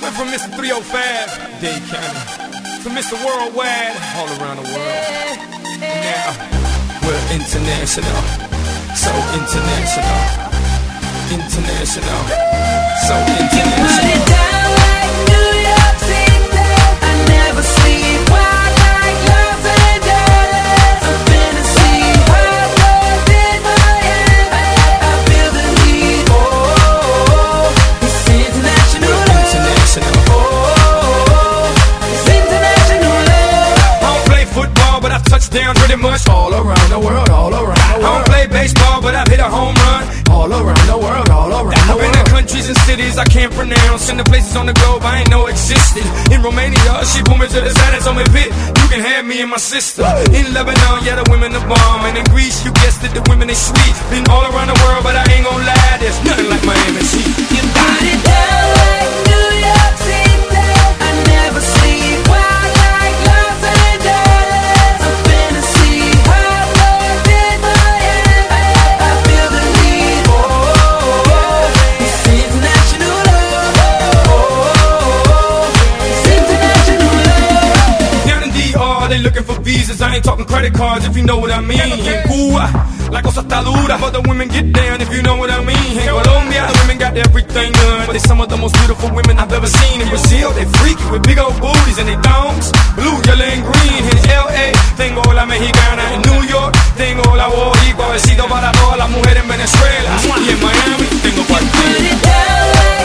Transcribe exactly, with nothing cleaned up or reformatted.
Went from Mister three oh five, Dade County, to Mister Worldwide, all around the world. And now, we're international, so international, international, so international. Put it down like New York City. I never sleep. Wild like Los Angeles. A fantasy. Hot blood in my head. I, I, I feel the heat. Oh, oh, oh. It's international love. International. Oh, oh, oh. It's international love. I don't play football, but I've touched down pretty much all around the world, all around the world. I don't play baseball, but I've hit a home run all around the world, all around the world. I've been in countries and cities I can't pronounce, and the places on the globe I ain't know existed. In Romania, she pulled me to the side and told me, "Pit, you can have me and my sister." In Lebanon, yeah, the women are bomb, and in Greece, you guessed it, the women is sweet. Been all around the world, but I ain't gon' lie, there's nothing like Miami Heat. You put it down like New York City. I never sleep. Wild like Los Angeles. A fantasy. Hot blood in my head. I, I, I feel the heat. Oh, oh, oh. It's international love. Oh, oh, oh. It's international love. Down in D R, they looking for visas. I ain't talking credit cards, if you know what I mean. In Cuba, la cosa está dura, but the women get down, if you know what I mean. In Colombia, the women got everything done, but they some of the most beautiful women I've ever seen. In Brazil, they freaky with big old booties and they thongs, blue, yellow, and green. In L A, tengo la mexicana. In New York, tengo la boricua. Besito para todas las mujeres en Venezuela. Y en Miami, tengo Put partido. it down like